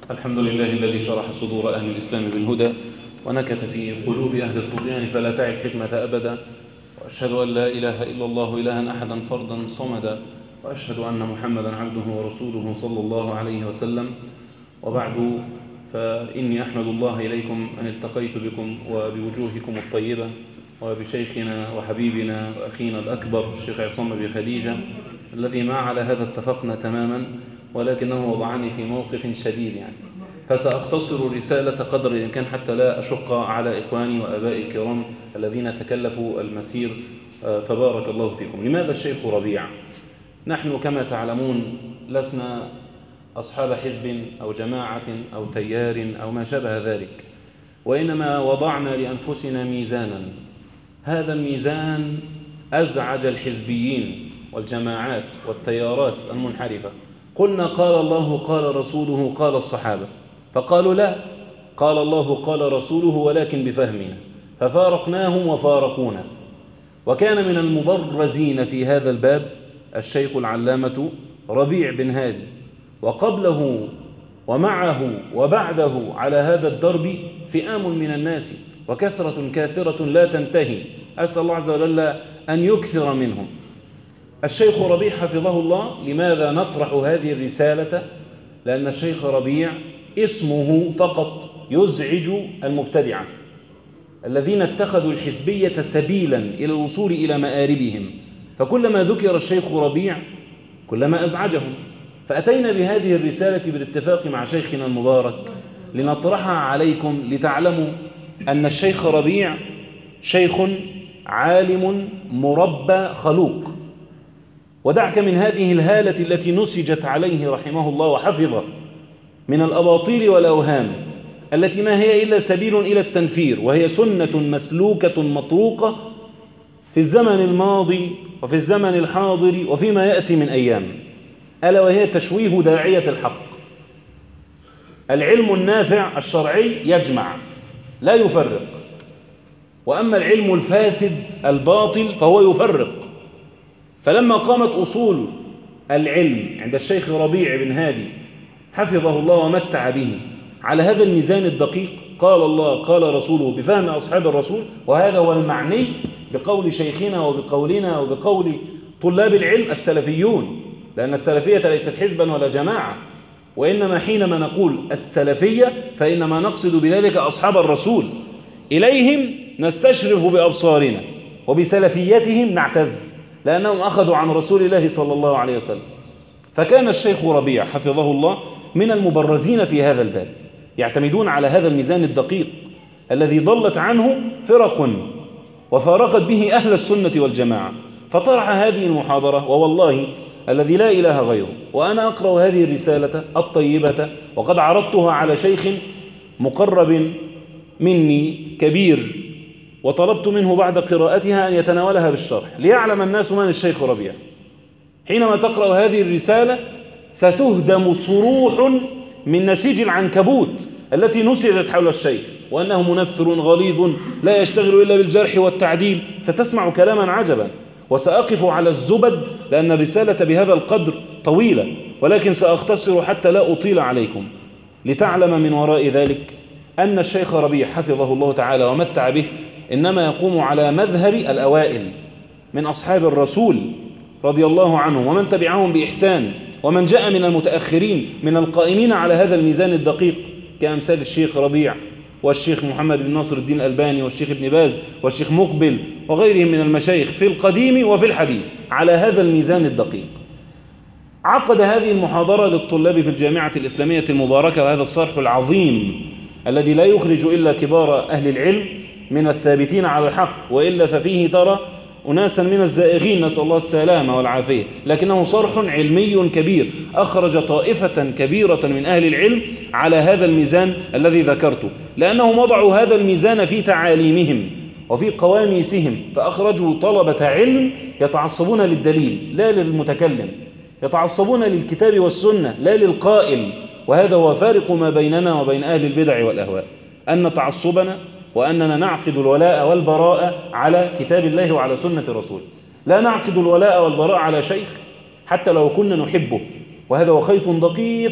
الحمد لله الذي شرح صدور أهل الإسلام بالهدى ونكت في قلوب أهل الطغيان فلا تعي الحكمة أبدا. وأشهد أن لا إله إلا الله إلها أحدا فردا صمدا، وأشهد أن محمدا عبده ورسوله صلى الله عليه وسلم. وبعد، فإني أحمد الله إليكم أن التقيت بكم وبوجوهكم الطيبة وبشيخنا وحبيبنا وأخينا الأكبر الشيخ عصام بن خديجة، الذي ما على هذا اتفقنا تماما، ولكنه وضعني في موقف شديد فسأختصر الرسالة قدر الإمكان حتى لا أشق على إخواني وأبائي الكرام الذين تكلفوا المسير، فبارك الله فيكم. لماذا الشيخ ربيع؟ نحن كما تعلمون لسنا أصحاب حزب أو جماعة أو تيار أو ما شابه ذلك، وإنما وضعنا لأنفسنا ميزانا. هذا الميزان أزعج الحزبيين والجماعات والتيارات المنحرفة. قلنا قال الله قال رسوله قال الصحابة، فقالوا لا، قال الله قال رسوله ولكن بفهمنا، ففارقناهم وفارقونا. وكان من المبرزين في هذا الباب الشيخ العلامة ربيع بن هادي، وقبله ومعه وبعده على هذا الدرب فئام من الناس وكثرة كاثرة لا تنتهي، أسأل الله عز وجل أن يكثر منهم. الشيخ ربيع حفظه الله، لماذا نطرح هذه الرسالة؟ لأن الشيخ ربيع اسمه فقط يزعج المبتدعة الذين اتخذوا الحزبية سبيلا إلى الوصول إلى مآربهم، فكلما ذكر الشيخ ربيع كلما أزعجهم. فأتينا بهذه الرسالة بالاتفاق مع شيخنا المبارك لنطرحها عليكم لتعلموا أن الشيخ ربيع شيخ عالم مربى خلوق. ودعك من هذه الهالة التي نسجت عليه رحمه الله وحفظه من الأباطيل والأوهام التي ما هي إلا سبيل إلى التنفير، وهي سنة مسلوكة مطروقة في الزمن الماضي وفي الزمن الحاضر وفيما يأتي من أيام، ألا وهي تشويه داعية الحق. العلم النافع الشرعي يجمع لا يفرق، وأما العلم الفاسد الباطل فهو يفرق. فلما قامت أصول العلم عند الشيخ ربيع بن هادي حفظه الله ومتع به على هذا الميزان الدقيق، قال الله قال رسوله بفهم أصحاب الرسول، وهذا هو المعني بقول شيخنا وبقولنا وبقول طلاب العلم السلفيون، لأن السلفية ليست حزبا ولا جماعة، وإنما حينما نقول السلفية فإنما نقصد بذلك أصحاب الرسول، إليهم نستشرف بأبصارنا وبسلفيتهم نعتز، لأنهم أخذوا عن رسول الله صلى الله عليه وسلم. فكان الشيخ ربيع حفظه الله من المبرزين في هذا الباب، يعتمدون على هذا الميزان الدقيق الذي ضلت عنه فرق وفارقت به أهل السنة والجماعة. فطرح هذه المحاضرة، ووالله الذي لا إله غيره وأنا أقرأ هذه الرسالة الطيبة وقد عرضتها على شيخ مقرب مني كبير، وطلبت منه بعد قراءتها أن يتناولها بالشرح ليعلم الناس من الشيخ ربيع. حينما تقرأ هذه الرسالة ستهدم صروح من نسيج العنكبوت التي نسجت حول الشيخ، وأنه منفر غليظ لا يشتغل إلا بالجرح والتعديل. ستسمع كلاما عجبا، وسأقف على الزبد لأن الرسالة بهذا القدر طويلة، ولكن سأختصر حتى لا أطيل عليكم، لتعلم من وراء ذلك أن الشيخ ربيع حفظه الله تعالى ومتع به إنما يقوم على مذهب الأوائل من أصحاب الرسول رضي الله عنهم ومن تبعهم بإحسان، ومن جاء من المتأخرين من القائمين على هذا الميزان الدقيق كأمثال الشيخ ربيع والشيخ محمد بن ناصر الدين الألباني والشيخ ابن باز والشيخ مقبل وغيرهم من المشايخ في القديم وفي الحديث على هذا الميزان الدقيق. عقد هذه المحاضرة للطلاب في الجامعة الإسلامية المباركة، وهذا الصرح العظيم الذي لا يخرج إلا كبار أهل العلم من الثابتين على الحق، وإلا ففيه ترى أناسا من الزائغين، نسأل الله السلامة والعافية، لكنه صرح علمي كبير أخرج طائفة كبيرة من أهل العلم على هذا الميزان الذي ذكرته، لأنهم وضعوا هذا الميزان في تعاليمهم وفي قواميسهم، فأخرجوا طلبة علم يتعصبون للدليل لا للمتكلم، يتعصبون للكتاب والسنة لا للقائل. وهذا هو فارق ما بيننا وبين أهل البدع والأهواء، أن تعصبنا وأننا نعقد الولاء والبراء على كتاب الله وعلى سنة رسوله، لا نعقد الولاء والبراء على شيخ حتى لو كنا نحبه، وهذا هو خيط دقيق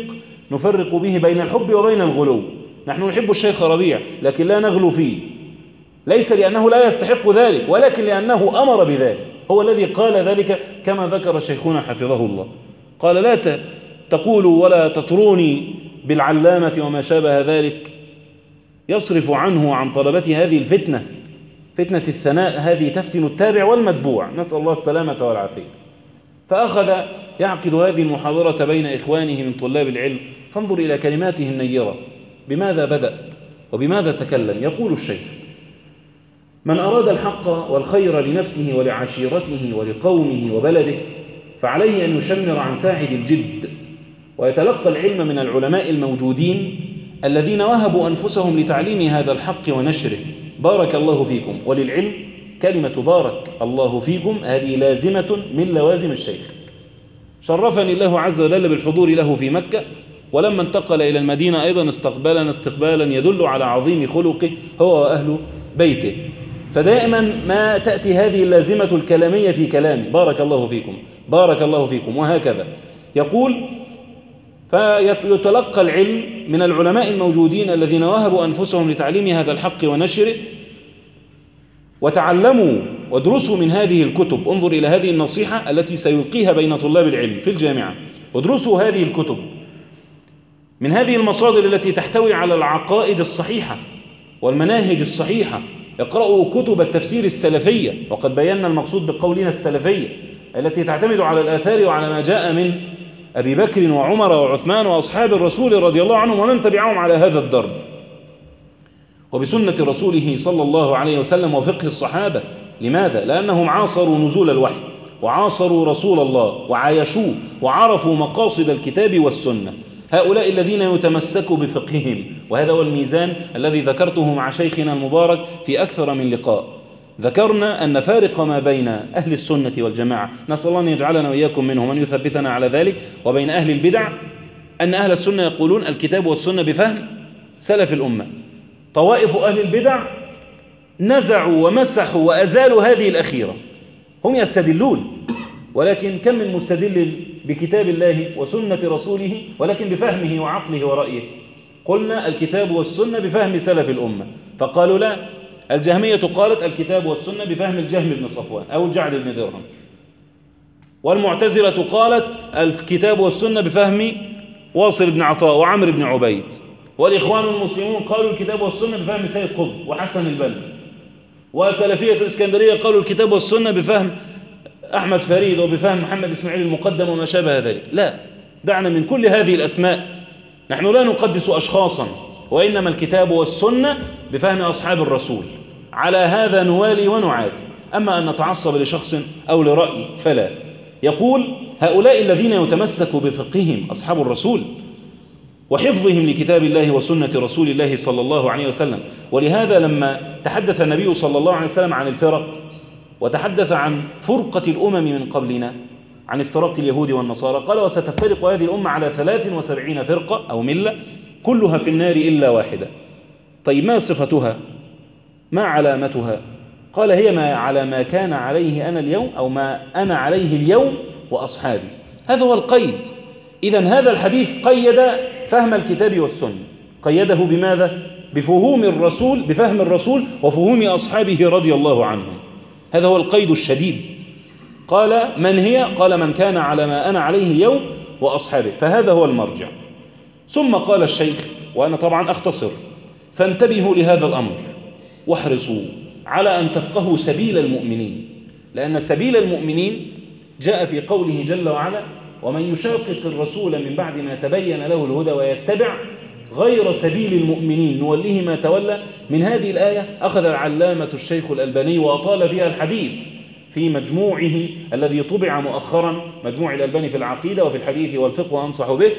نفرق به بين الحب وبين الغلو. نحن نحب الشيخ ربيع لكن لا نغلو فيه، ليس لأنه لا يستحق ذلك ولكن لأنه أمر بذلك، هو الذي قال ذلك كما ذكر شيخنا حفظه الله، قال لا تقولوا ولا تطروني بالعلامة وما شابه ذلك، يصرف عنه عن طلبة هذه الفتنة، فتنة الثناء هذه تفتن التابع والمتبوع، نسأل الله السلامة والعافية. فأخذ يعقد هذه المحاضرة بين إخوانه من طلاب العلم، فانظر إلى كلماته النيرة، بماذا بدأ وبماذا تكلم. يقول الشيخ: من أراد الحق والخير لنفسه ولعشيرته ولقومه وبلده فعليه أن يشمر عن ساعد الجد ويتلقى العلم من العلماء الموجودين الذين وهبوا أنفسهم لتعليم هذا الحق ونشره. بارك الله فيكم. وللعلم كلمة بارك الله فيكم هذه لازمة من لوازم الشيخ. شرفني الله عز وجل بالحضور له في مكة، ولما انتقل إلى المدينة أيضا استقبلنا استقبالا يدل على عظيم خلقه هو وأهل بيته. فدائما ما تأتي هذه اللازمة الكلامية في كلامه: بارك الله فيكم، بارك الله فيكم، وهكذا. يقول: فيتلقى العلم من العلماء الموجودين الذين وهبوا أنفسهم لتعليم هذا الحق ونشره، وتعلموا وادرسوا من هذه الكتب. انظر إلى هذه النصيحة التي سيلقيها بين طلاب العلم في الجامعة: ادرسوا هذه الكتب من هذه المصادر التي تحتوي على العقائد الصحيحة والمناهج الصحيحة. اقرأوا كتب التفسير السلفية، وقد بينا المقصود بقولنا السلفية التي تعتمد على الآثار وعلى ما جاء من أبي بكر وعمر وعثمان وأصحاب الرسول رضي الله عنهم ومن تبعهم على هذا الدرب، وبسنة رسوله صلى الله عليه وسلم وفقه الصحابة. لماذا؟ لأنهم عاصروا نزول الوحي وعاصروا رسول الله وعايشوه وعرفوا مقاصد الكتاب والسنة. هؤلاء الذين يتمسكوا بفقههم، وهذا هو الميزان الذي ذكرته مع شيخنا المبارك في أكثر من لقاء. ذكرنا أن فارق ما بين أهل السنة والجماعة، نسأل الله أن يجعلنا وإياكم منهم وأن يثبتنا على ذلك، وبين أهل البدع، أن أهل السنة يقولون الكتاب والسنة بفهم سلف الأمة. طوائف أهل البدع نزعوا ومسحوا وأزالوا هذه الأخيرة، هم يستدلون، ولكن كم من مستدل بكتاب الله وسنة رسوله ولكن بفهمه وعقله ورأيه. قلنا الكتاب والسنة بفهم سلف الأمة، فقالوا لا. الجهمية قالت الكتاب والسنة بفهم الجهم بن صفوان أو الجعد بن درهم، والمعتزلة قالت الكتاب والسنة بفهم واصل بن عطاء وعمر بن عبيد، والإخوان المسلمون قالوا الكتاب والسنة بفهم سيد قطب وحسن البنا، وسلفية الإسكندرية قالوا الكتاب والسنة بفهم أحمد فريد وبفهم محمد إسماعيل المقدم وما شابه ذلك. لا، دعنا من كل هذه الأسماء، نحن لا نقدس أشخاصا، وإنما الكتاب والسنة بفهم أصحاب الرسول، على هذا نوالي ونعادي. أما أن نتعصب لشخص أو لرأي فلا. يقول: هؤلاء الذين يتمسكوا بفقههم أصحاب الرسول وحفظهم لكتاب الله وسنة رسول الله صلى الله عليه وسلم. ولهذا لما تحدث النبي صلى الله عليه وسلم عن الفرق وتحدث عن فرقة الأمم من قبلنا، عن افتراق اليهود والنصارى، قال: وستفترق هذه الأمة على 73 فرقة أو ملة كلها في النار إلا واحدة. طيب ما صفتها؟ ما علامتها؟ قال: هي ما على ما كان عليه أنا اليوم أو ما أنا عليه اليوم وأصحابي. هذا هو القيد. إذن هذا الحديث قيد فهم الكتاب والسنة، قيده بماذا؟ بفهوم الرسول، بفهم الرسول وفهوم أصحابه رضي الله عنهم. هذا هو القيد الشديد. قال: من هي؟ قال: من كان على ما أنا عليه اليوم وأصحابه. فهذا هو المرجع. ثم قال الشيخ، وأنا طبعا أختصر: فانتبهوا لهذا الأمر واحرصوا على أن تفقهوا سبيل المؤمنين، لأن سبيل المؤمنين جاء في قوله جل وعلا: ومن يشاقق الرسول من بعد ما تبين له الهدى ويتبع غير سبيل المؤمنين نوليه ما تولى. من هذه الآية أخذ العلامة الشيخ الألباني وأطال فيها الحديث في مجموعه الذي طبع مؤخرا، مجموع الألباني في العقيدة وفي الحديث والفقه وأنصح به،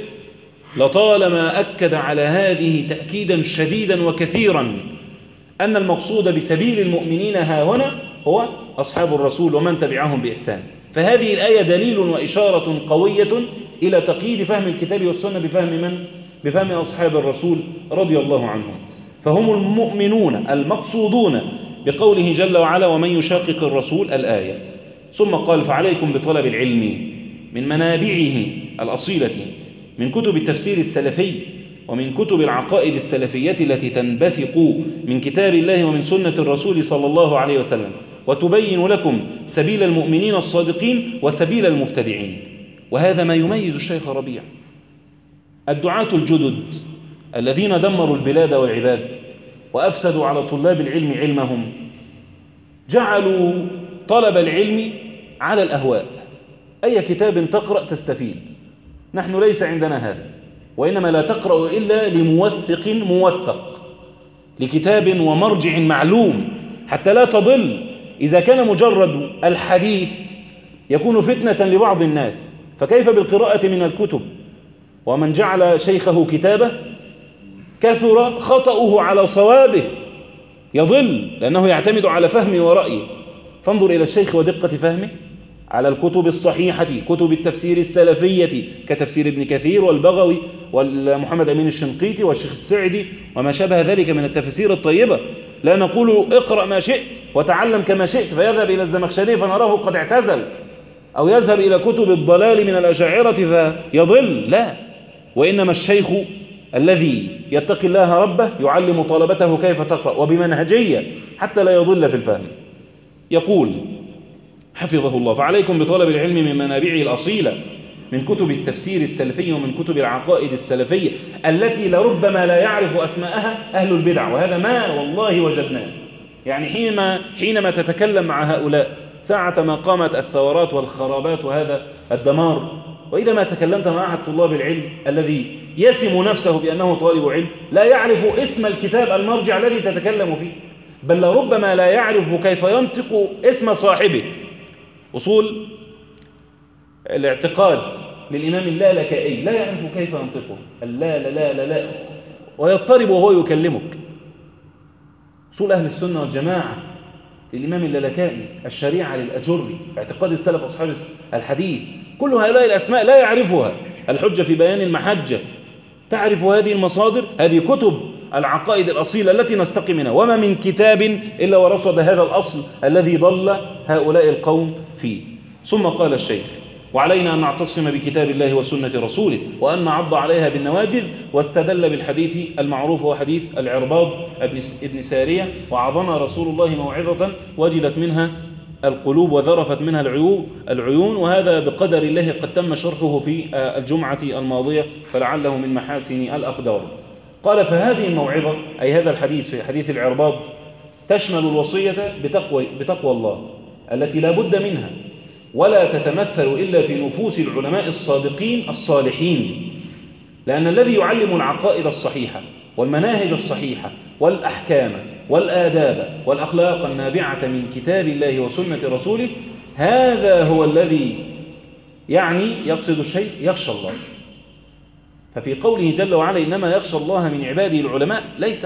لطالما أكد على هذه تأكيدا شديدا وكثيرا أن المقصود بسبيل المؤمنين ها هنا هو أصحاب الرسول ومن تبعهم بإحسان. فهذه الآية دليل وإشارة قوية إلى تقييد فهم الكتاب والسنة بفهم من؟ بفهم أصحاب الرسول رضي الله عنهم. فهم المؤمنون المقصودون بقوله جل وعلا: ومن يشاقق الرسول، الآية. ثم قال: فعليكم بطلب العلم من منابعه الأصيلة من كتب التفسير السلفي ومن كتب العقائد السلفية التي تنبثق من كتاب الله ومن سنة الرسول صلى الله عليه وسلم، وتبين لكم سبيل المؤمنين الصادقين وسبيل المبتدعين. وهذا ما يميز الشيخ ربيع. الدعاة الجدد الذين دمروا البلاد والعباد وأفسدوا على طلاب العلم علمهم جعلوا طلب العلم على الأهواء، أي كتاب تقرأ تستفيد. نحن ليس عندنا هذا، وإنما لا تقرأ إلا لموثق موثق، لكتاب ومرجع معلوم حتى لا تضل. إذا كان مجرد الحديث يكون فتنة لبعض الناس، فكيف بالقراءة من الكتب؟ ومن جعل شيخه كتابه كثر خطأه على صوابه، يضل لأنه يعتمد على فهمه ورأيه. فانظر إلى الشيخ ودقة فهمه على الكتب الصحيحة، كتب التفسير السلفية كتفسير ابن كثير والبغوي والمحمد أمين الشنقيطي والشيخ السعدي وما شابه ذلك من التفسير الطيبة. لا نقول اقرأ ما شئت وتعلم كما شئت فيذهب إلى الزمخشري فنراه قد اعتزل، أو يذهب إلى كتب الضلال من الأشاعرة فيضل. لا، وإنما الشيخ الذي يتقي الله ربه يعلم طلبته كيف تقرأ وبمنهجية حتى لا يضل في الفهم. يقول حفظه الله: فعليكم بطلب العلم من منابعه الأصيلة، من كتب التفسير السلفي ومن كتب العقائد السلفية التي لربما لا يعرف أسماءها أهل البدع، وهذا ما والله وجدناه. يعني حينما تتكلم مع هؤلاء ساعة ما قامت الثورات والخرابات وهذا الدمار، وإذا ما تكلمت مع أحد طلاب العلم الذي يسم نفسه بأنه طالب علم لا يعرف اسم الكتاب المرجع الذي تتكلم فيه، بل لربما لا يعرف كيف ينطق اسم صاحبه. أصول الاعتقاد للإمام اللالكائي لا يعرف كيف ينطقه، لا ويضطرب وهو يكلمك. أصول أهل السنة والجماعة للإمام اللالكائي، الشريعة للأجري، اعتقاد السلف أصحاب الحديث، كل هؤلاء الأسماء لا يعرفها. الحجة في بيان المحجة، تعرف هذه المصادر، هذه كتب العقائد الأصيلة التي نستقي منها، وما من كتاب إلا ورصد هذا الأصل الذي ضل هؤلاء القوم فيه. ثم قال الشيخ: وعلينا أن نعتصم بكتاب الله وسنة رسوله وأن نعض عليها بالنواجذ، واستدل بالحديث المعروف هو حديث العرباض ابن سارية: وعظنا رسول الله موعظة وجلت منها القلوب وذرفت منها العيون. وهذا بقدر الله قد تم شرحه في الجمعة الماضية، فلعله من محاسن الأقدار. قال: فهذه الموعظة أي هذا الحديث في حديث العرباض تشمل الوصية بتقوى الله التي لا بد منها، ولا تتمثل إلا في نفوس العلماء الصادقين الصالحين، لأن الذي يعلم العقائد الصحيحة والمناهج الصحيحة والأحكام والآداب والأخلاق النابعة من كتاب الله وسنة رسوله، هذا هو الذي يقصد الشيء يخشى الله. ففي قوله جل وعلا: إنما يخشى الله من عباده العلماء، ليس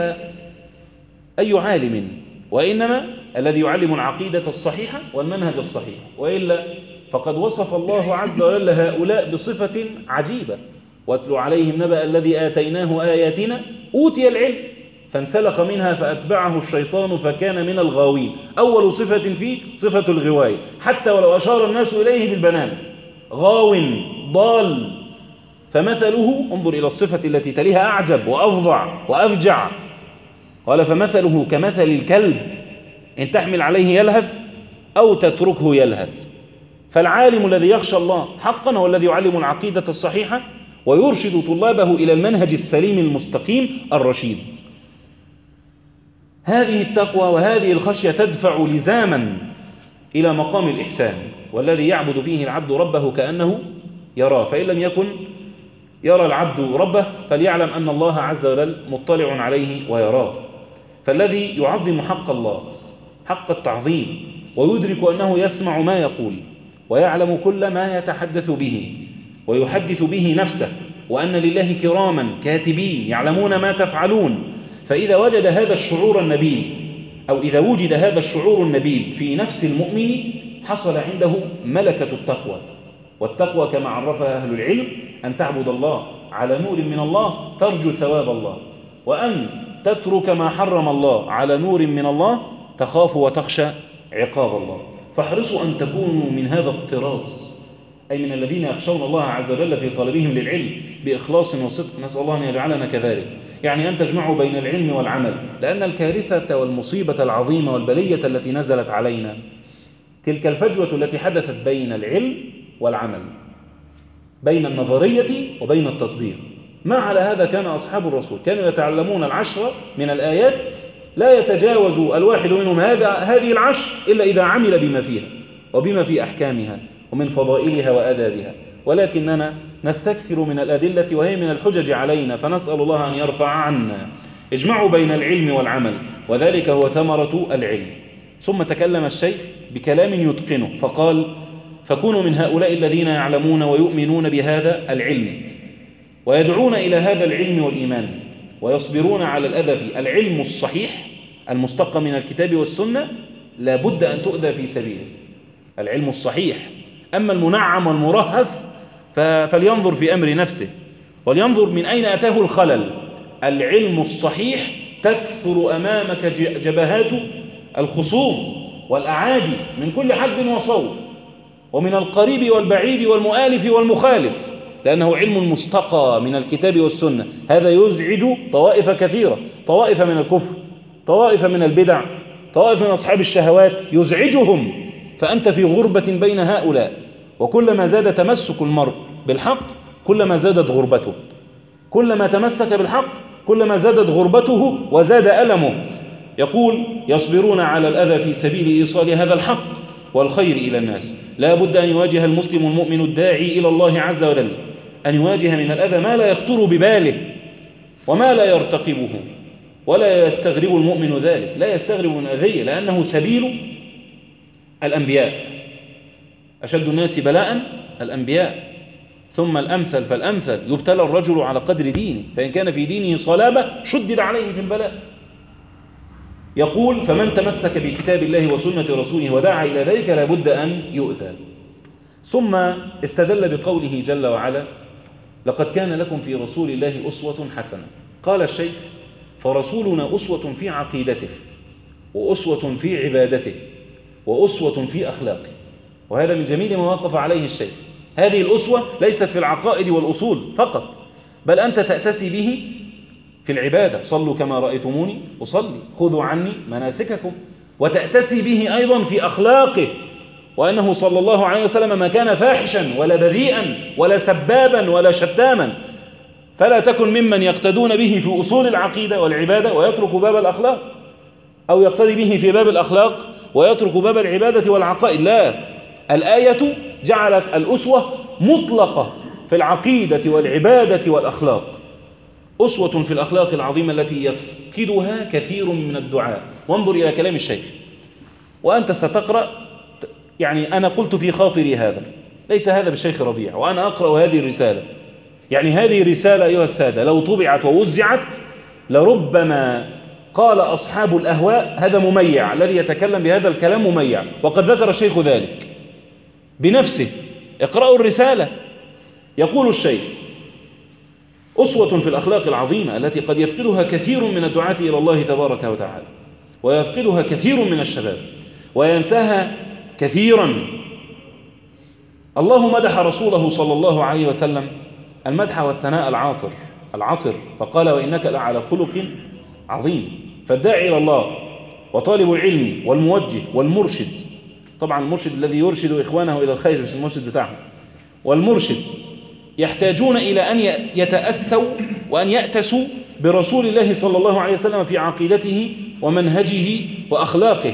أي عالم، وإنما الذي يعلم العقيدة الصحيحة والمنهج الصحيح. وإلا فقد وصف الله عز وجل هؤلاء بصفة عجيبة: واتل عليهم نبأ الذي آتيناه آياتنا أوتي العلم فانسلخ منها فأتبعه الشيطان فكان من الغاوين. أول صفة فيه صفة الغواية، حتى ولو أشار الناس إليه بالبنان: غاو ضال. فمثله، انظر إلى الصفة التي تليها أعجب وأفظع وأفجع، قال: فمثله كمثل الكلب إن تحمل عليه يلهث أو تتركه يلهث. فالعالم الذي يخشى الله حقا هو الذي يعلم العقيدة الصحيحة ويرشد طلابه إلى المنهج السليم المستقيم الرشيد. هذه التقوى وهذه الخشية تدفع لزاما إلى مقام الإحسان، والذي يعبد فيه العبد ربه كأنه يراه، فإن لم يكن يرى العبد ربه فليعلم أن الله عز وجل مطلع عليه ويراه. فالذي يعظم حق الله حق التعظيم ويدرك أنه يسمع ما يقول ويعلم كل ما يتحدث به ويحدث به نفسه، وأن لله كراما كاتبين يعلمون ما تفعلون، فإذا وجد هذا الشعور النبيل، أو إذا وجد هذا الشعور النبيل في نفس المؤمن، حصل عنده ملكة التقوى. والتقوى كما عرفها أهل العلم أن تعبد الله على نور من الله ترجو ثواب الله، وأن تترك ما حرم الله على نور من الله تخاف وتخشى عقاب الله. فاحرصوا أن تكونوا من هذا الطراز أي من الذين يخشون الله عز وجل في طلبهم للعلم بإخلاص وصدق، نسأل الله أن يجعلنا كذلك. يعني أن تجمعوا بين العلم والعمل، لأن الكارثة والمصيبة العظيمة والبلية التي نزلت علينا تلك الفجوة التي حدثت بين العلم والعمل، بين النظرية وبين التطبيق. ما على هذا كان أصحاب الرسول كانوا يتعلمون العشر من الآيات لا يتجاوز الواحد منهم هذه العشر إلا إذا عمل بما فيها وبما في أحكامها ومن فضائلها وآدابها، ولكننا نستكثر من الأدلة وهي من الحجج علينا، فنسأل الله أن يرفع عنا. اجمعوا بين العلم والعمل، وذلك هو ثمرة العلم. ثم تكلم الشيخ بكلام يتقنه فقال: فكونوا من هؤلاء الذين يعلمون ويؤمنون بهذا العلم ويدعون إلى هذا العلم والإيمان ويصبرون على الأذى فيه. العلم الصحيح المستقى من الكتاب والسنة لا بد أن تؤذى في سبيله، العلم الصحيح. أما المنعم والمرهف فلينظر في أمر نفسه ولينظر من أين أتاه الخلل. العلم الصحيح تكثر أمامك جبهات الخصوم والأعادي من كل حد وصوب، ومن القريب والبعيد والمؤالف والمخالف، لأنه علم مستقى من الكتاب والسنة. هذا يزعج طوائف كثيرة، طوائف من الكفر، طوائف من البدع، طوائف من أصحاب الشهوات، يزعجهم، فأنت في غربة بين هؤلاء. وكلما زاد تمسك المرء بالحق كلما زادت غربته، كلما تمسك بالحق كلما زادت غربته وزاد ألمه. يقول: يصبرون على الأذى في سبيل إيصال هذا الحق والخير إلى الناس. لا بد أن يواجه المسلم المؤمن الداعي إلى الله عز وجل، أن يواجه من الأذى ما لا يخطر بباله وما لا يرتقبه، ولا يستغرب المؤمن ذلك، لا يستغرب من أذية، لأنه سبيل الأنبياء. أشد الناس بلاء الأنبياء، ثم الأمثل فالأمثل، يبتلى الرجل على قدر دينه، فإن كان في دينه صلابة شدد عليه في البلاء. يقول: فمن تمسك بكتاب الله وسنة رسوله ودعا إلى ذلك لابد أن يؤذى. ثم استدل بقوله جل وعلا: لقد كان لكم في رسول الله أسوة حسنة. قال الشيخ: فرسولنا أسوة في عقيدته، وأسوة في عبادته، وأسوة في أخلاقه. وهذا من جميل ما وقف عليه الشيخ. هذه الأسوة ليست في العقائد والأصول فقط، بل أنت تأتسي به في العبادة. صلوا كما رأيتموني أصلي، خذوا عني مناسككم. وتأتسي به أيضا في أخلاقه، وأنه صلى الله عليه وسلم ما كان فاحشا ولا بذيئا ولا سبابا ولا شتاما، فلا تكن ممن يقتدون به في أصول العقيدة والعبادة ويترك باب الأخلاق، أو يقتدي به في باب الأخلاق ويترك باب العبادة والعقائد. لا، الآية جعلت الأسوة مطلقة في العقيدة والعبادة والأخلاق. أسوة في الأخلاق العظيمة التي يفقدها كثير من الدعاء. وانظر إلى كلام الشيخ وأنت ستقرأ. يعني أنا قلت في خاطري هذا، ليس هذا بالشيخ ربيع، وأنا أقرأ هذه الرسالة. يعني هذه الرسالة أيها السادة لو طبعت ووزعت لربما قال أصحاب الأهواء هذا مميع، الذي يتكلم بهذا الكلام مميع، وقد ذكر الشيخ ذلك بنفسه. اقرأوا الرسالة. يقول الشيخ: أسوة في الأخلاق العظيمة التي قد يفقدها كثير من الدعاة إلى الله تبارك وتعالى، ويفقدها كثير من الشباب وينساها كثيرا. الله مدح رسوله صلى الله عليه وسلم المدح والثناء العطر، فقال: وإنك لعلى خلق عظيم. فالداعي إلى الله وطالب العلم والموجه والمرشد، طبعا المرشد الذي يرشد إخوانه إلى الخير مش المرشد بتاعهم، والمرشد يحتاجون إلى أن يتأسوا وأن يأتسوا برسول الله صلى الله عليه وسلم في عقيدته ومنهجه وأخلاقه.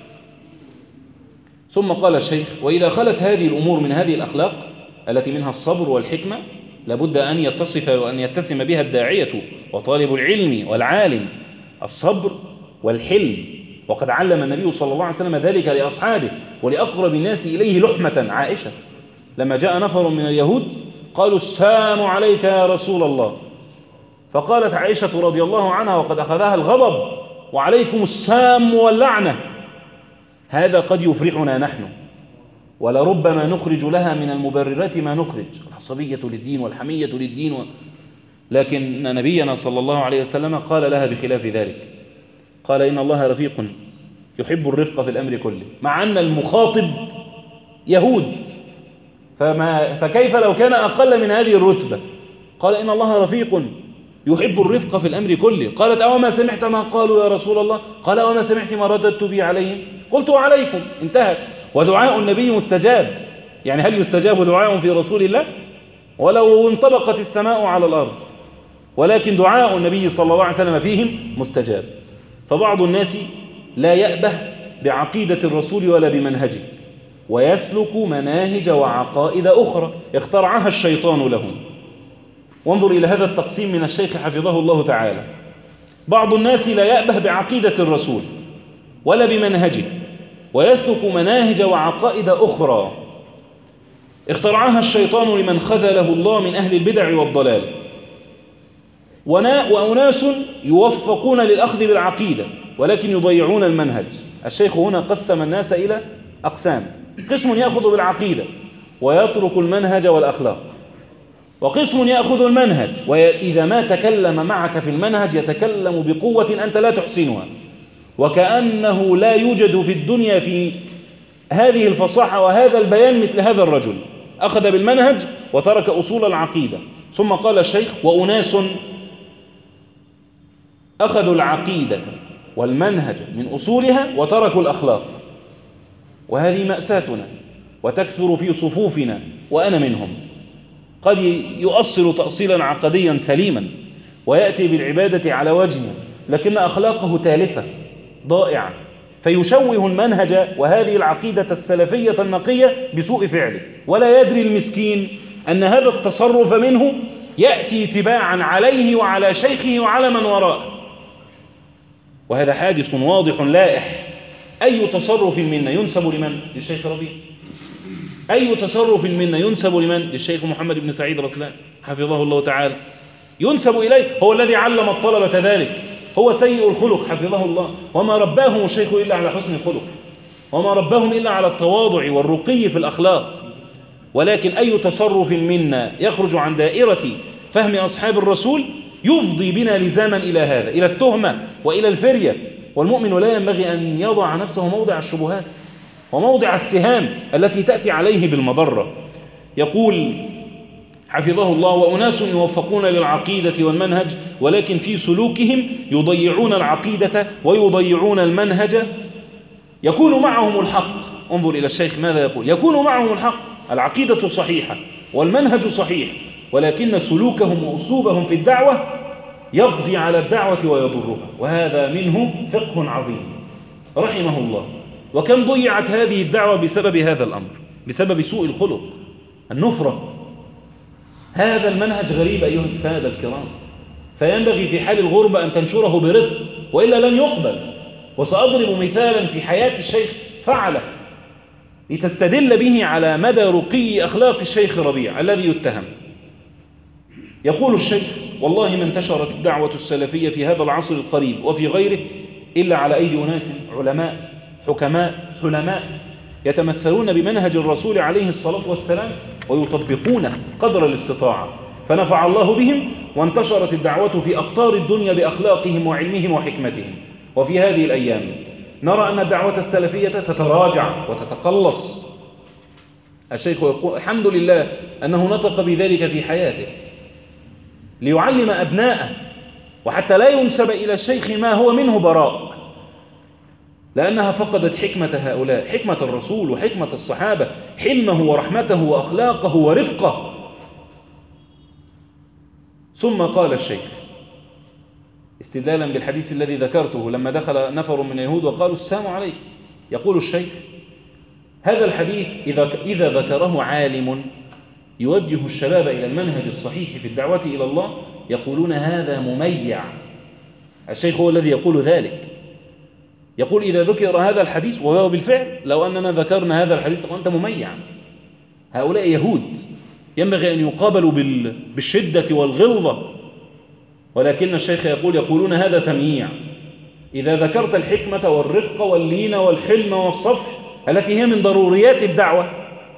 ثم قال الشيخ: وإذا خلت هذه الأمور من هذه الأخلاق التي منها الصبر والحكمة لابد أن يتصف وأن يتسم بها الداعية وطالب العلم والعالم، الصبر والحلم. وقد علم النبي صلى الله عليه وسلم ذلك لأصحابه ولأقرب الناس إليه لحمة. عائشة لما جاء نفر من اليهود قالوا: السلام عليك يا رسول الله، فقالت عائشة رضي الله عنها وقد أخذها الغضب: وعليكم السام واللعنة. هذا قد يفرحنا نحن، ولربما نخرج لها من المبررات ما نخرج، العصبية للدين والحمية للدين لكن نبينا صلى الله عليه وسلم قال لها بخلاف ذلك، قال: إن الله رفيق يحب الرفق في الأمر كله، مع أن المخاطب يهود فكيف لو كان أقل من هذه الرتبة؟ قال إن الله رفيق يحب الرفق في الأمر كله. قالت أوما سمعت ما قالوا يا رسول الله؟ قال أوما سمعت ما رددت بي عليهم؟ قلت عليكم. انتهت. ودعاء النبي مستجاب. يعني هل يستجاب دعاء في رسول الله؟ ولو انطبقت السماء على الأرض، ولكن دعاء النبي صلى الله عليه وسلم فيهم مستجاب. فبعض الناس لا يأبه بعقيدة الرسول ولا بمنهجه، ويسلك مناهج وعقائد أخرى اخترعها الشيطان لهم. وانظر إلى هذا التقسيم من الشيخ حفظه الله تعالى. بعض الناس لا يأبه بعقيدة الرسول ولا بمنهجه، ويسلك مناهج وعقائد أخرى اخترعها الشيطان لمن خذله الله من أهل البدع والضلال. وأناس يوفقون للأخذ بالعقيدة ولكن يضيعون المنهج. الشيخ هنا قسم الناس إلى أقسام: قسم يأخذ بالعقيدة ويترك المنهج والأخلاق، وقسم يأخذ المنهج وإذا ما تكلم معك في المنهج يتكلم بقوة أنت لا تحسنها، وكأنه لا يوجد في الدنيا في هذه الفصاحة وهذا البيان مثل هذا الرجل، أخذ بالمنهج وترك أصول العقيدة. ثم قال الشيخ: وأناس أخذوا العقيدة والمنهج من أصولها وتركوا الأخلاق، وهذه مأساتنا وتكثر في صفوفنا وأنا منهم. قد يؤصل تأصيلا عقديا سليما ويأتي بالعبادة على وجهه، لكن أخلاقه تالفة ضائعة، فيشوه المنهج وهذه العقيدة السلفية النقية بسوء فعله، ولا يدري المسكين أن هذا التصرف منه يأتي تباعا عليه وعلى شيخه وعلى من وراءه. وهذا حادث واضح لائح. أي تصرف منا ينسب لمن؟ للشيخ ربيع. أي تصرف منا ينسب لمن؟ للشيخ محمد بن سعيد رسلان حفظه الله تعالى، ينسب إليه. هو الذي علم الطلبة ذلك، هو سيء الخلق حفظه الله، وما رباهم الشيخ إلا على حسن الخلق، وما رباهم إلا على التواضع والرقي في الأخلاق. ولكن أي تصرف منا يخرج عن دائرة فهم أصحاب الرسول يفضي بنا لزاما إلى هذا، إلى التهمة وإلى الفرية. والمؤمن لا ينبغي أن يضع نفسه موضع الشبهات وموضع السهام التي تأتي عليه بالمضرة. يقول حفظه الله: وأناس يوفقون للعقيدة والمنهج ولكن في سلوكهم يضيعون العقيدة ويضيعون المنهج. يكون معهم الحق. انظر إلى الشيخ ماذا يقول: يكون معهم الحق، العقيدة صحيحة والمنهج صحيح، ولكن سلوكهم وأسلوبهم في الدعوة يقضي على الدعوة ويضرها. وهذا منه فقه عظيم رحمه الله. وكم ضيعت هذه الدعوة بسبب هذا الأمر، بسبب سوء الخلق، النفرة. هذا المنهج غريب أيها السادة الكرام، فينبغي في حال الغربة أن تنشره برفق، وإلا لن يقبل. وسأضرب مثالا في حياة الشيخ فعله لتستدل به على مدى رقي أخلاق الشيخ ربيع الذي يتهم. يقول الشيخ: والله ما انتشرت الدعوة السلفية في هذا العصر القريب وفي غيره إلا على أيدي أناس علماء حكماء حلماء يتمثلون بمنهج الرسول عليه الصلاة والسلام ويطبقونه قدر الاستطاعة، فنفع الله بهم وانتشرت الدعوة في أقطار الدنيا بأخلاقهم وعلمهم وحكمتهم. وفي هذه الأيام نرى أن الدعوة السلفية تتراجع وتتقلص. الشيخ يقول: الحمد لله أنه نطق بذلك في حياته ليعلم أبناءه، وحتى لا ينسب إلى الشيخ ما هو منه براء، لأنها فقدت حكمة هؤلاء، حكمة الرسول وحكمة الصحابة، حلمه ورحمته وأخلاقه ورفقه. ثم قال الشيخ استدلالا بالحديث الذي ذكرته لما دخل نفر من اليهود وقالوا السلام عليكم، يقول الشيخ: هذا الحديث إذا ذكره عالم يوجه الشباب إلى المنهج الصحيح في الدعوة إلى الله يقولون هذا مميع. الشيخ هو الذي يقول ذلك، يقول: إذا ذكر هذا الحديث، وهو بالفعل لو أننا ذكرنا هذا الحديث فأنت مميع. هؤلاء يهود ينبغي أن يقابلوا بالشدة والغلظة، ولكن الشيخ يقولون هذا تمييع. إذا ذكرت الحكمة والرفق واللين والحلم والصفح التي هي من ضروريات الدعوة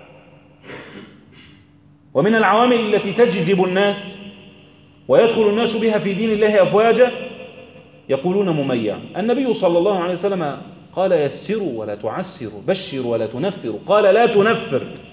ومن العوامل التي تجذب الناس ويدخل الناس بها في دين الله أفواجا، يقولون مميع. النبي صلى الله عليه وسلم قال: يسروا ولا تعسروا، بشروا ولا تنفروا. قال: لا تنفر،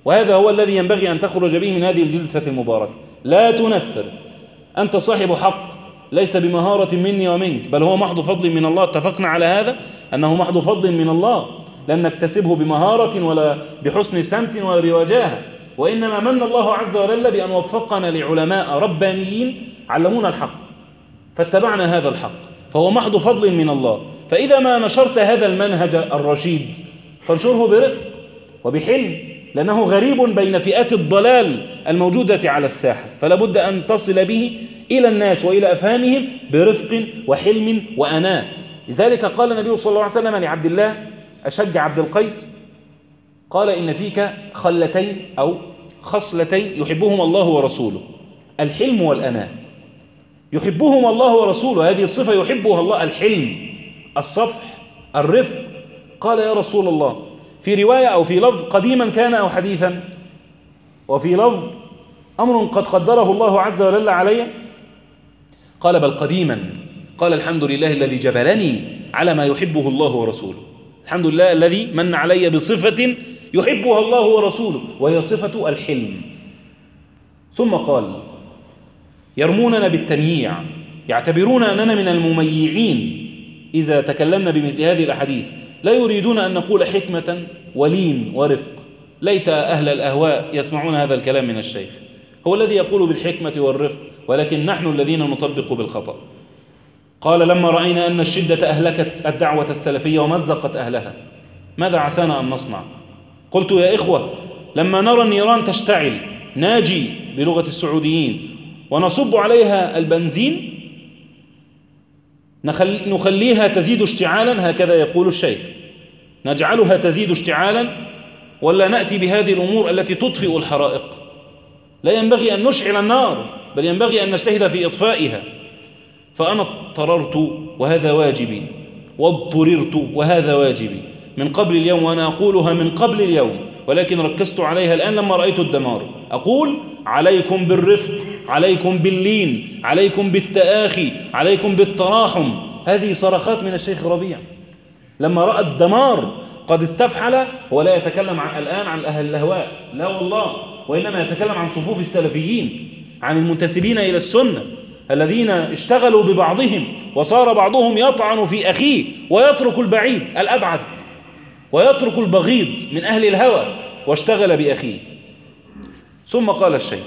وهذا هو الذي ينبغي أن تخرج به من هذه الجلسة المباركة. لا تنفر، أنت صاحب حق ليس بمهارة مني ومنك، بل هو محض فضل من الله. اتفقنا على هذا أنه محض فضل من الله، لم نكتسبه بمهارة ولا بحسن سمت ولا بوجاهة، وإنما من الله عز وجل بأن وفقنا لعلماء ربانيين علمونا الحق فاتبعنا هذا الحق، فهو محض فضل من الله. فإذا ما نشرت هذا المنهج الرشيد فانشره برفق وبحلم، لأنه غريب بين فئات الضلال الموجودة على الساحة، فلا بد أن تصل به إلى الناس وإلى أفهامهم برفق وحلم وأناة. لذلك قال النبي صلى الله عليه وسلم لعبد الله أشج عبد القيس، قال إن فيك خلتين أو خصلتين يحبهم الله ورسوله، الحلم والأناة. يحبهم الله ورسوله، هذه الصفة يحبها الله، الحلم، الصفح، الرفق. قال يا رسول الله، في رواية أو في لفظ قديما كان أو حديثا، وفي لفظ أمر قد قدره الله عز وجل علي، قال بل قديما. قال الحمد لله الذي جبلني على ما يحبه الله ورسوله، الحمد لله الذي من علي بصفة يحبها الله ورسوله، وهي صفة الحلم. ثم قال يرموننا بالتمييع، يعتبرون أننا من المميعين إذا تكلمنا بمثل هذه الأحاديث، لا يريدون أن نقول حكمة ولين ورفق. ليت أهل الأهواء يسمعون هذا الكلام من الشيخ، هو الذي يقول بالحكمة والرفق، ولكن نحن الذين نطبق بالخطأ. قال لما رأينا أن الشدة أهلكت الدعوة السلفية ومزقت أهلها، ماذا عسانا أن نصنع؟ قلت يا إخوة، لما نرى النيران تشتعل ناجي بلغة السعوديين ونصب عليها البنزين نخليها تزيد اشتعالا، هكذا يقول الشيخ، نجعلها تزيد اشتعالا، ولا نأتي بهذه الأمور التي تطفئ الحرائق؟ لا ينبغي أن نشعل النار، بل ينبغي أن نجتهد في إطفائها. فأنا اضطررت وهذا واجبي، واضطررت وهذا واجبي من قبل اليوم، وأنا أقولها من قبل اليوم، ولكن ركزت عليها الآن لما رأيت الدمار. أقول عليكم بالرفق، عليكم باللين، عليكم بالتآخي، عليكم بالتراحم. هذه صرخات من الشيخ ربيع لما رأى الدمار قد استفحل. هو لا يتكلم الآن عن أهل الأهواء، لا والله، وإنما يتكلم عن صفوف السلفيين، عن المنتسبين إلى السنة الذين اشتغلوا ببعضهم، وصار بعضهم يطعن في أخيه ويترك البعيد الأبعد ويترك البغيض من أهل الهوى، واشتغل بأخيه. ثم قال الشيخ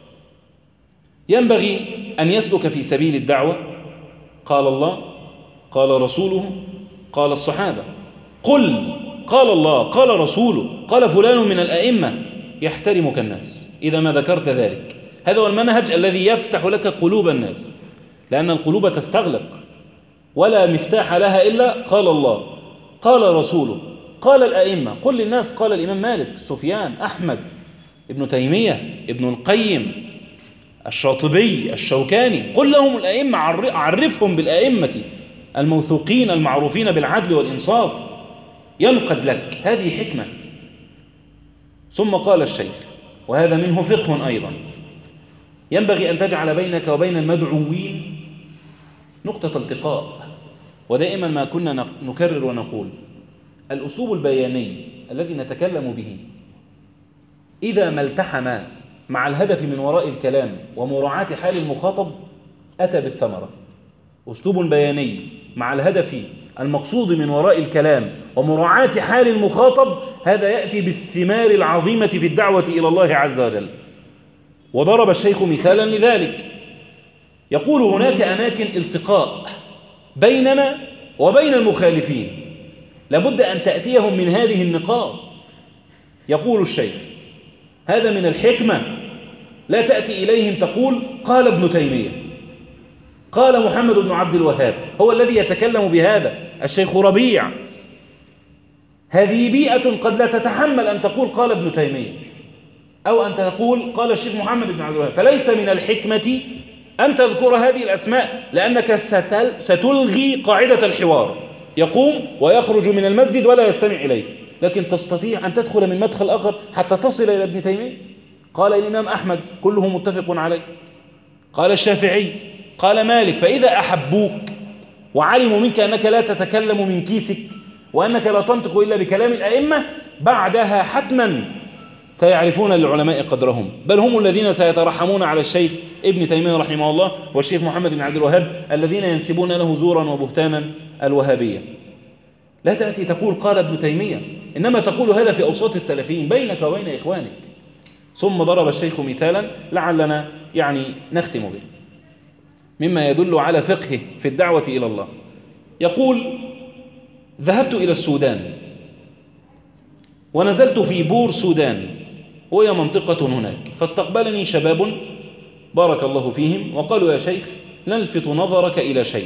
ينبغي أن يسلك في سبيل الدعوة قال الله، قال رسوله، قال الصحابة. قل قال الله، قال رسوله، قال فلان من الأئمة، يحترمك الناس إذا ما ذكرت ذلك. هذا هو المنهج الذي يفتح لك قلوب الناس، لأن القلوب تستغلق ولا مفتاح لها إلا قال الله، قال رسوله، قال الأئمة. قل للناس قال الإمام مالك، سفيان، أحمد، ابن تيمية، ابن القيم، الشاطبي، الشوكاني. قل لهم الأئمة، عرفهم بالأئمة الموثوقين المعروفين بالعدل والإنصاف، ينقد لك. هذه حكمة. ثم قال الشيخ وهذا منه فقه أيضا، ينبغي أن تجعل بينك وبين المدعوين نقطة التقاء. ودائما ما كنا نكرر ونقول الأسلوب البياني الذي نتكلم به إذا ما التحم مع الهدف من وراء الكلام ومراعاة حال المخاطب أتى بالثمرة. أسلوب بياني مع الهدف المقصود من وراء الكلام ومراعاة حال المخاطب، هذا يأتي بالثمار العظيمة في الدعوة إلى الله عز وجل. وضرب الشيخ مثالا لذلك، يقول هناك أماكن التقاء بيننا وبين المخالفين، لابد أن تأتيهم من هذه النقاط. يقول الشيخ هذا من الحكمة، لا تأتي إليهم تقول قال ابن تيمية، قال محمد بن عبد الوهاب، هو الذي يتكلم بهذا الشيخ ربيع. هذه بيئة قد لا تتحمل أن تقول قال ابن تيمية، أو أن تقول قال الشيخ محمد بن عبد الوهاب. فليس من الحكمة أن تذكر هذه الأسماء، لأنك ستلغي قاعدة الحوار، يقوم ويخرج من المسجد ولا يستمع إليه. لكن تستطيع أن تدخل من مدخل آخر حتى تصل إلى ابن تيمية. قال الإمام أحمد كله متفق عليه، قال الشافعي، قال مالك. فإذا أحبوك وعلموا منك أنك لا تتكلم من كيسك وأنك لا تنطق إلا بكلام الأئمة، بعدها حتما سيعرفون للعلماء قدرهم، بل هم الذين سيترحمون على الشيخ ابن تيمية رحمه الله والشيخ محمد بن عبد الوهاب الذين ينسبون له زورا وبهتانا الوهابية. لا تأتي تقول قال ابن تيمية، إنما تقول هذا في أوساط السلفيين بينك وبين إخوانك. ثم ضرب الشيخ مثالا لعلنا نختم به مما يدل على فقهه في الدعوة إلى الله. يقول: ذهبت إلى السودان ونزلت في بور سودان وهي منطقة هناك، فاستقبلني شباب بارك الله فيهم وقالوا: يا شيخ نلفت نظرك إلى شيء.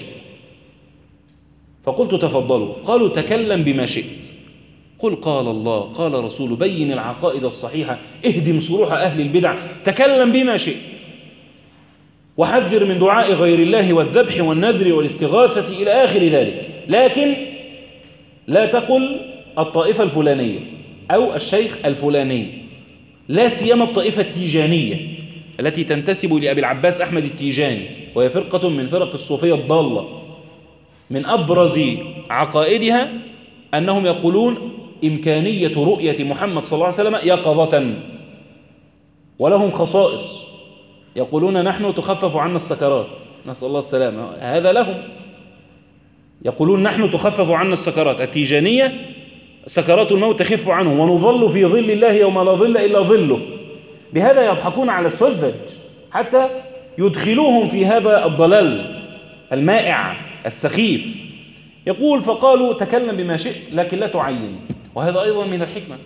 فقلت: تفضلوا. قالوا: تكلم بما شئت. قل قال الله قال رسول، بين العقائد الصحيحة، اهدم صروح أهل البدع، تكلم بما شئت، وحذر من دعاء غير الله والذبح والنذر والاستغاثة إلى آخر ذلك، لكن لا تقل الطائفة الفلانية أو الشيخ الفلاني، لا سيما الطائفة التيجانية التي تنتسب لأبي العباس أحمد التيجاني، وهي فرقة من فرق الصوفية الضالة. من أبرز عقائدها أنهم يقولون إمكانية رؤية محمد صلى الله عليه وسلم يقظة، ولهم خصائص، يقولون نحن تخفف عنا السكرات، نسأل الله السلامة، هذا لهم. يقولون نحن تخفف عنا السكرات، التيجانية سكرات الموت تخف عنه، ونظل في ظل الله يوم لا ظل إلا ظله. بهذا يضحكون على السذج حتى يدخلوهم في هذا الضلال المائع السخيف. يقول: فقالوا تكلم بما شئت لكن لا تعين، وهذا أيضا من الحكمة.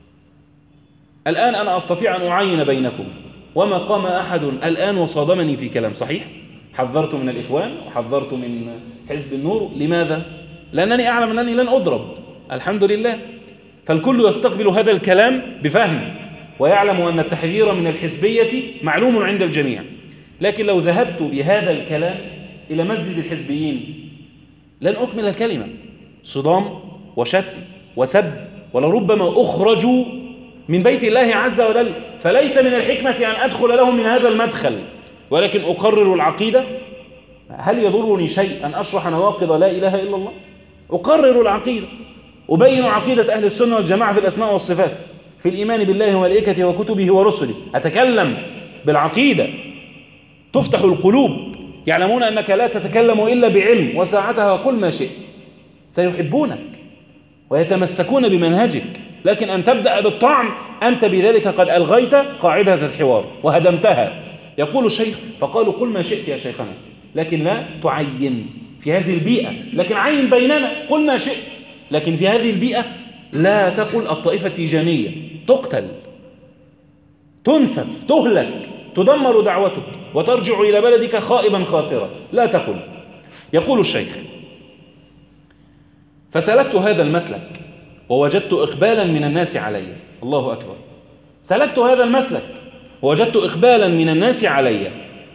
الآن أنا أستطيع أن أعين بينكم، وما قام أحد الآن وصادمني في كلام صحيح. حذرت من الإخوان وحذرت من حزب النور. لماذا؟ لأنني أعلم أنني لن أضرب، الحمد لله. فالكل يستقبل هذا الكلام بفهم، ويعلم أن التحذير من الحزبية معلوم عند الجميع. لكن لو ذهبت بهذا الكلام إلى مسجد الحزبيين لن أكمل الكلمة، صدام وشتم وسب، ولربما أخرجوا من بيت الله عز وجل. فليس من الحكمة أن أدخل لهم من هذا المدخل، ولكن أقرر العقيدة. هل يضرني شيء أن أشرح نواقض لا إله إلا الله؟ أقرر العقيدة، أبين عقيدة أهل السنة والجماعة في الأسماء والصفات، في الإيمان بالله وملائكته وكتبه ورسله. أتكلم بالعقيدة تفتح القلوب، يعلمون أنك لا تتكلم إلا بعلم، وساعتها قل ما شئت، سيحبونك ويتمسكون بمنهجك. لكن أن تبدأ بالطعن أنت بذلك قد ألغيت قاعدة الحوار وهدمتها. يقول الشيخ: فقالوا قل ما شئت يا شيخنا، لكن لا تعين في هذه البيئة، لكن عين بيننا، قل ما شئت، لكن في هذه البيئة لا تقل الطائفة التيجانية، تقتل، تنسف، تهلك، تدمر دعوتك وترجع إلى بلدك خائبا خاسرا، لا تقل. يقول الشيخ: فسلكت هذا المسلك ووجدت إقبالا من الناس علي. الله أكبر. سلكت هذا المسلك ووجدت إقبالا من الناس علي.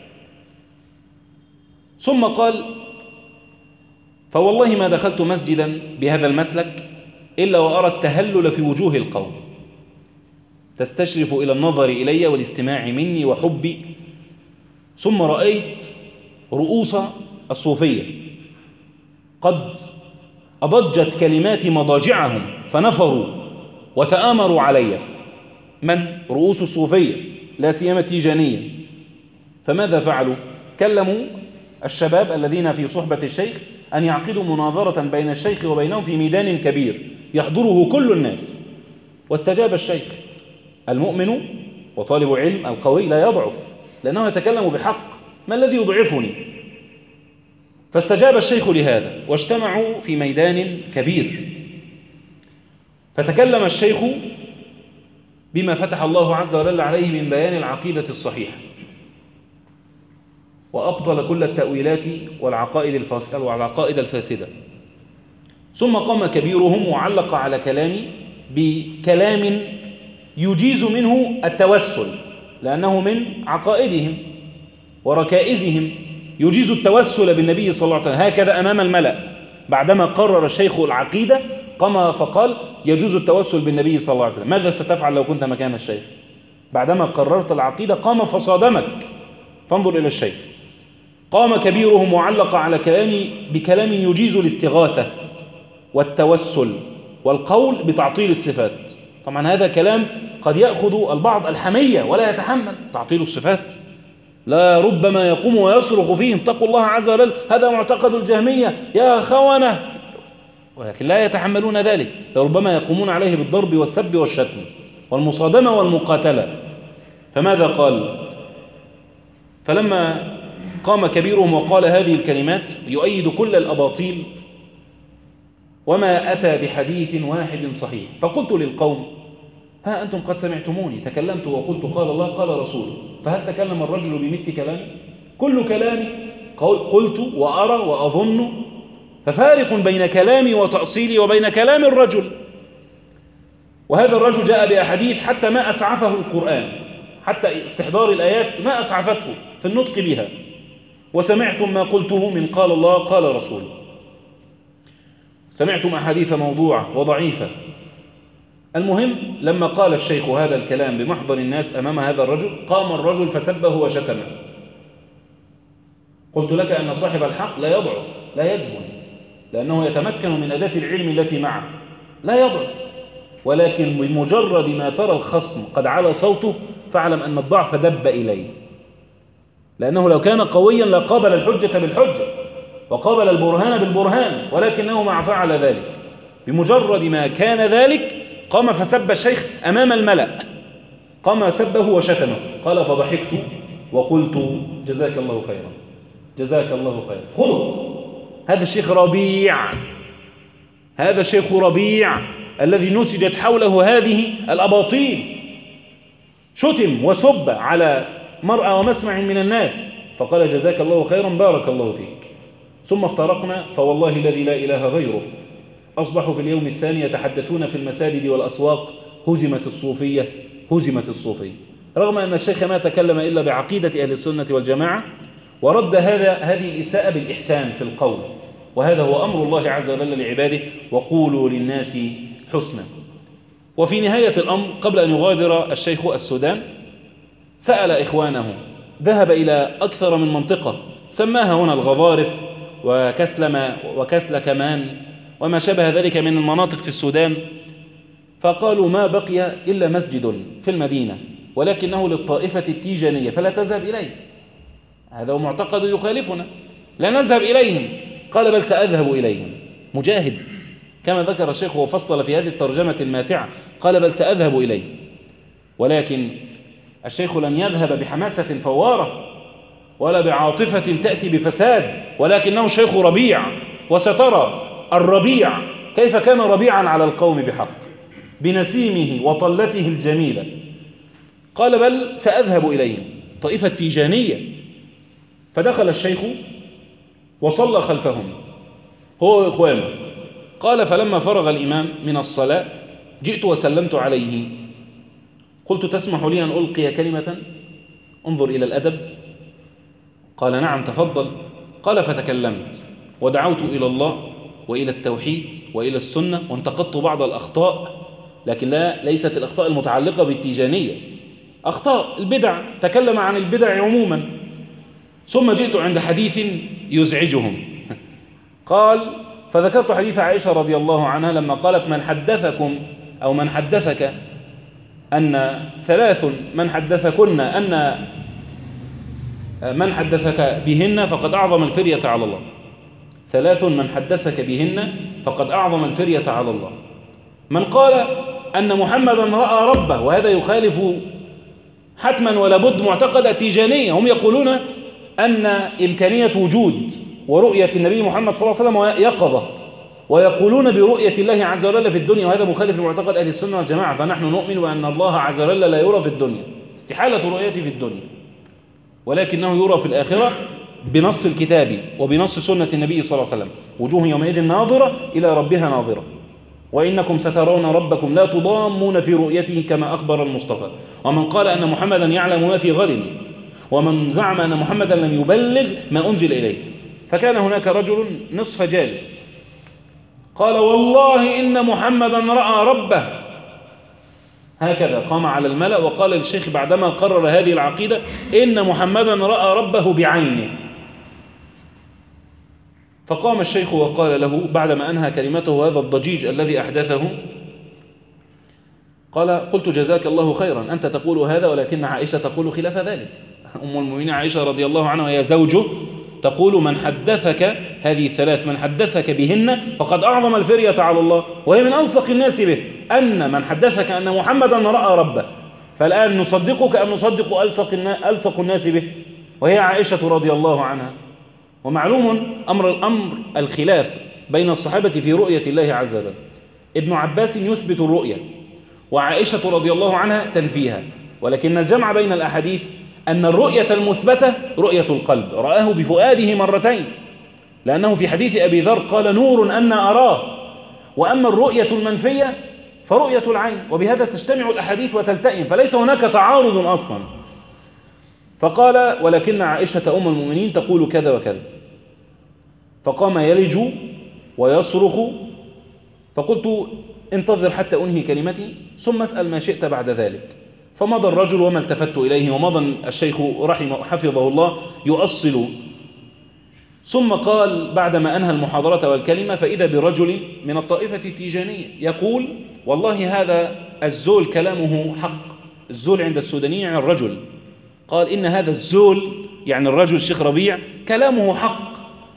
ثم قال: فوالله ما دخلت مسجدا بهذا المسلك إلا وأرى التهلل في وجوه القوم، تستشرف إلى النظر إلي والاستماع مني وحبي. ثم رأيت رؤوس الصوفية قد أضجت كلمات مضاجعهم فنفروا وتآمروا علي. من؟ رؤوس الصوفية، لا سيما التيجانية. فماذا فعلوا؟ كلموا الشباب الذين في صحبة الشيخ أن يعقدوا مناظرة بين الشيخ وبينهم في ميدان كبير يحضره كل الناس. واستجاب الشيخ. المؤمن وطالب علم القوي لا يضعف، لأنه يتكلم بحق. ما الذي يضعفني؟ فاستجاب الشيخ لهذا، واجتمعوا في ميدان كبير. فتكلم الشيخ بما فتح الله عز وجل عليه من بيان العقيدة الصحيحة، وأبطل كل التأويلات والعقائد الفاسدة. ثم قام كبيرهم وعلق على كلامي بكلام يجيز منه التوسل، لأنه من عقائدهم وركائزهم، يجيز التوسل بالنبي صلى الله عليه وسلم. هكذا أمام الملأ بعدما قرر الشيخ العقيدة قام فقال: يجوز التوسل بالنبي صلى الله عليه وسلم. ماذا ستفعل لو كنت مكان الشيخ؟ بعدما قررت العقيدة قام فصادمك. فانظر إلى الشيخ. قام كبيرهم وعلق على كلامي بكلام يجيز الاستغاثة والتوسل والقول بتعطيل الصفات. طبعا هذا كلام قد يأخذ البعض الحمية ولا يتحمل تعطيل الصفات، لا ربما يقوم ويصرخ فيهم اتقوا الله عز وجل، هذا معتقد الجهمية يا خونة، ولكن لا يتحملون ذلك، لربما يقومون عليه بالضرب والسب والشتم والمصادمة والمقاتلة. فماذا قال؟ فلما قام كبيرهم وقال هذه الكلمات يؤيد كل الأباطيل وما أتى بحديث واحد صحيح، فقلت للقوم ها أنتم قد سمعتموني تكلمت وقلت قال الله قال رسوله، فهل تكلم الرجل بمثل كلامي؟ كل كلامي قلت وأرى وأظن، ففارق بين كلامي وتأصيلي وبين كلام الرجل. وهذا الرجل جاء بأحاديث حتى ما أسعفه القرآن، حتى استحضار الآيات ما أسعفته في النطق بها، وسمعتم ما قلته من قال الله قال رسوله، سمعتم أحاديث موضوعة وضعيفة. المهم لما قال الشيخ هذا الكلام بمحضر الناس أمام هذا الرجل، قام الرجل فسبه وشتمه. قلت لك أن صاحب الحق لا يضعف لا يجبن، لأنه يتمكن من أداة العلم التي معه، لا يضعف، ولكن بمجرد ما ترى الخصم قد على صوته فاعلم أن الضعف دب إليه، لأنه لو كان قويا لقابل الحجة بالحجة وقابل البرهان بالبرهان، ولكنه ما فعل ذلك. بمجرد ما كان ذلك قام فسب الشيخ أمام الملأ، قام سبه وشتمه. قال فضحكت وقلت جزاك الله خيرا جزاك الله خيرا. خلق هذا الشيخ ربيع، هذا الشيخ ربيع الذي نسجت حوله هذه الأباطيل، شتم وسب على مرأى ومسمع من الناس، فقال جزاك الله خيرا بارك الله فيك. ثم افترقنا، فوالله الذي لا إله غيره أصبحوا في اليوم الثاني يتحدثون في المساجد والأسواق هزمت الصوفية هزمت الصوفية، رغم أن الشيخ ما تكلم إلا بعقيدة أهل السنة والجماعة، ورد هذه الإساءة بالإحسان في القول، وهذا هو أمر الله عز وجل لعباده وقولوا للناس حسنا. وفي نهاية الأمر قبل أن يغادر الشيخ السودان سأل إخوانه، ذهب إلى أكثر من منطقة سماها هنا الغضارف وكسل كمان وما شابه ذلك من المناطق في السودان، فقالوا ما بقي إلا مسجد في المدينة ولكنه للطائفة التيجانية فلا تذهب إليه، هذا هو معتقد يخالفنا، لا نذهب إليهم. قال بل سأذهب إليهم، مجاهد كما ذكر الشيخ وفصل في هذه الترجمة الماتعة، قال بل سأذهب إليه. ولكن الشيخ لن يذهب بحماسة فوارة ولا بعاطفة تأتي بفساد، ولكنه شيخ ربيع، وسترى الربيع كيف كان ربيعا على القوم بحق بنسيمه وطلته الجميلة. قال بل سأذهب إليهم، طائفة تيجانية. فدخل الشيخ وصلى خلفهم هو وإخوانه. قال فلما فرغ الإمام من الصلاة جئت وسلمت عليه، قلت تسمح لي أن ألقي كلمة؟ انظر إلى الأدب. قال نعم تفضل. قال فتكلمت ودعوت إلى الله وإلى التوحيد وإلى السنة، وانتقدت بعض الأخطاء، لكن ليست الأخطاء المتعلقة بالتيجانية، أخطاء البدع، تكلم عن البدع عموما. ثم جئت عند حديث يزعجهم. قال فذكرت حديث عائشة رضي الله عنها لما قالت من حدثكم أو من حدثك أن ثلاث من حدثكن أن من حدثك بهن فقد أعظم الفرية على الله، ثلاث من حدثك بهن فقد أعظم الفرية على الله. من قال أن محمدا رأى ربه، وهذا يخالف حتما ولا بد معتقد التيجانية، هم يقولون أن إمكانية وجود ورؤية النبي محمد صلى الله عليه وسلم يقظة، ويقولون برؤية الله عز وجل في الدنيا، وهذا مخالف لمعتقد أهل السنة والجماعة. فنحن نؤمن بأن الله عز وجل لا يرى في الدنيا، استحالة رؤيته في الدنيا، ولكنه يرى في الآخرة بنص الكتاب وبنص سنة النبي صلى الله عليه وسلم. وجوه يومئذ ناظرة إلى ربها ناظرة، وإنكم سترون ربكم لا تضامون في رؤيته كما أخبر المصطفى. ومن قال أن محمدا يعلم ما في غد، ومن زعم أن محمدا لم يبلغ ما أنزل إليه. فكان هناك رجل نصف جالس قال والله إن محمدا رأى ربه، هكذا قام على الملأ وقال للشيخ بعدما قرر هذه العقيدة إن محمدا رأى ربه بعينه. فقام الشيخ وقال له بعدما أنهى كلمته هذا الضجيج الذي أحدثه، قال قلت جزاك الله خيرا، أنت تقول هذا ولكن عائشة تقول خلاف ذلك. أم المؤمنين عائشة رضي الله عنها وهي زوجه تقول من حدثك هذه الثلاث من حدثك بهن فقد أعظم الفرية على الله، وهي من ألصق الناس به، أن من حدثك أن محمدا رأى ربه، فالآن نصدقك أم نصدق ألصق الناس به، وهي عائشة رضي الله عنها. ومعلوم أمر الخلاف بين الصحابة في رؤية الله عز وجل. ابن عباس يثبت الرؤية وعائشة رضي الله عنها تنفيها، ولكن الجمع بين الأحاديث أن الرؤية المثبتة رؤية القلب، رآه بفؤاده مرتين، لأنه في حديث أبي ذر قال نور أن أراه. وأما الرؤية المنفية فرؤية العين، وبهذا تجتمع الأحاديث وتلتئم، فليس هناك تعارض أصلا. فقال ولكن عائشة أم المؤمنين تقول كذا وكذا، فقام يلج ويصرخ، فقلت انتظر حتى أنهي كلمتي ثم اسأل ما شئت بعد ذلك. فمضى الرجل وما التفت إليه، ومضى الشيخ حفظه الله يؤصل. ثم قال بعدما أنهى المحاضرة والكلمة فإذا برجل من الطائفة التيجانية يقول والله هذا الزول كلامه حق. الزول عند السودانيين يعني الرجل. قال إن هذا الزول يعني الرجل الشيخ ربيع كلامه حق،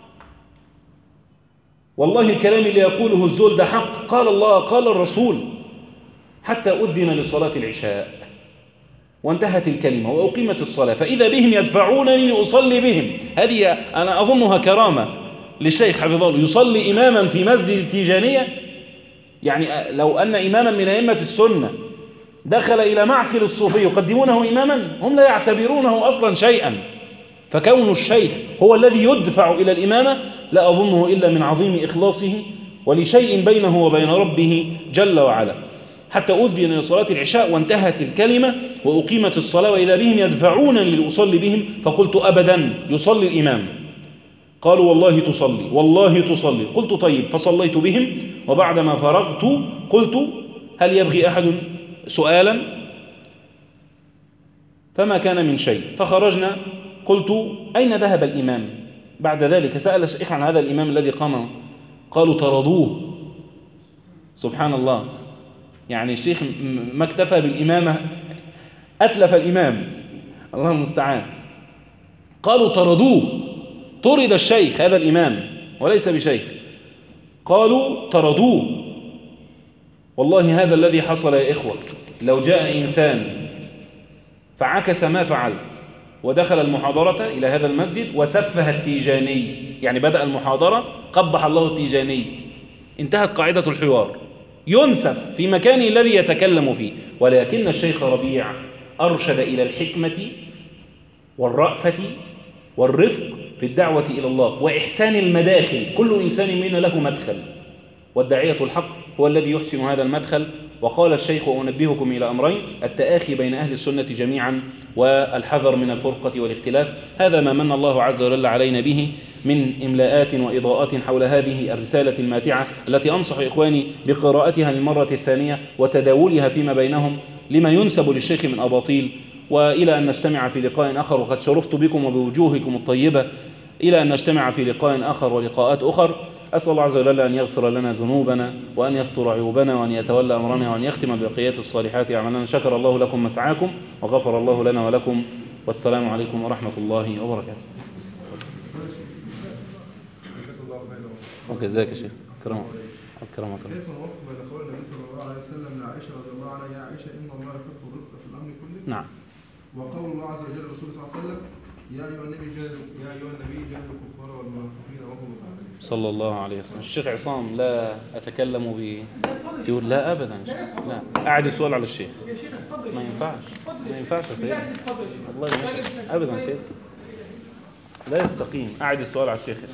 والله الكلام اللي يقوله الزول ده حق، قال الله قال الرسول، حتى أذن لصلاة العشاء وانتهت الكلمة وأقيمت الصلاة، فإذا بهم يدفعونني لأصلي بهم. هذه أنا أظنها كرامة للشيخ حفظه الله، يصلي إماما في مسجد التيجانية. يعني لو أن إماما من أئمة السنة دخل إلى معقل الصوفية يقدمونه إماما، هم لا يعتبرونه أصلا شيئا، فكون الشيخ هو الذي يدفع إلى الإمامة لا أظنه إلا من عظيم إخلاصه ولشيء بينه وبين ربه جل وعلا. حتى أذن لصلاة العشاء وانتهت الكلمة وأقيمت الصلاة وإذا بهم يدفعونني لأصلي بهم، فقلت أبدا يصلي الإمام. قالوا والله تصلي والله تصلي. قلت طيب، فصليت بهم، وبعدما فرغت قلت هل يبغي أحد سؤالا؟ فما كان من شيء، فخرجنا. قلت أين ذهب الإمام؟ بعد ذلك سأل الشيخ عن هذا الإمام الذي قام، قالوا طردوه. سبحان الله، يعني الشيخ ما اكتفى بالإمامة، أتلف الإمام، الله المستعان. قالوا طردوه، طرد الشيخ هذا الإمام وليس بشيخ، قالوا طردوه. والله هذا الذي حصل يا إخوة، لو جاء إنسان فعكس ما فعلت ودخل المحاضرة إلى هذا المسجد وسفه التيجاني، يعني بدأ المحاضرة قبح الله التيجاني، انتهت قاعدة الحوار، ينسف في مكانه الذي يتكلم فيه. ولكن الشيخ ربيع أرشد إلى الحكمة والرأفة والرفق في الدعوة إلى الله وإحسان المداخل. كل إنسان منا له مدخل، والداعية الحق هو الذي يحسن هذا المدخل. وقال الشيخ وأنبهكم إلى أمرين: التآخي بين أهل السنة جميعا، والحذر من الفرقة والاختلاف. هذا ما من الله عز وجل علينا به من إملاءات وإضاءات حول هذه الرسالة الماتعة، التي أنصح إخواني بقراءتها للمرة الثانية وتداولها فيما بينهم لما ينسب للشيخ من أباطيل. وإلى أن نجتمع في لقاء آخر، وقد شرفت بكم وبوجوهكم الطيبة. إلى أن نجتمع في لقاء آخر ولقاءات أخر. أسأل الله عز وجل أن يغفر لنا ذنوبنا، وأن يستر عيوبنا، وأن يتولى أمرنا، وأن يختم ببقيات الصالحات أعمالنا. شكر الله لكم مسعاكم، وغفر الله لنا ولكم، والسلام عليكم ورحمة الله وبركاته. وكذلك يا شيخ. أكرمك الله. كيف نوفق بين قول النبي صلى الله عليه وسلم لعائشة رضي الله عنها: يا عائشة إن الله يحب الرفق في الأمر كله. نعم. وقول الله عز وجل الرسول صلى الله عليه وسلم: يا أيها النبي جاهد الكفار والمنافقين وهم كافرون. صلى الله عليه وسلم. الشيخ عصام لا أتكلم يقول لا أبدا، لا. أعد السؤال على الشيخ. ما ينفعش يا سيدي، والله أبدا يا سيدي، لا يستقيم. أعد السؤال على الشيخ.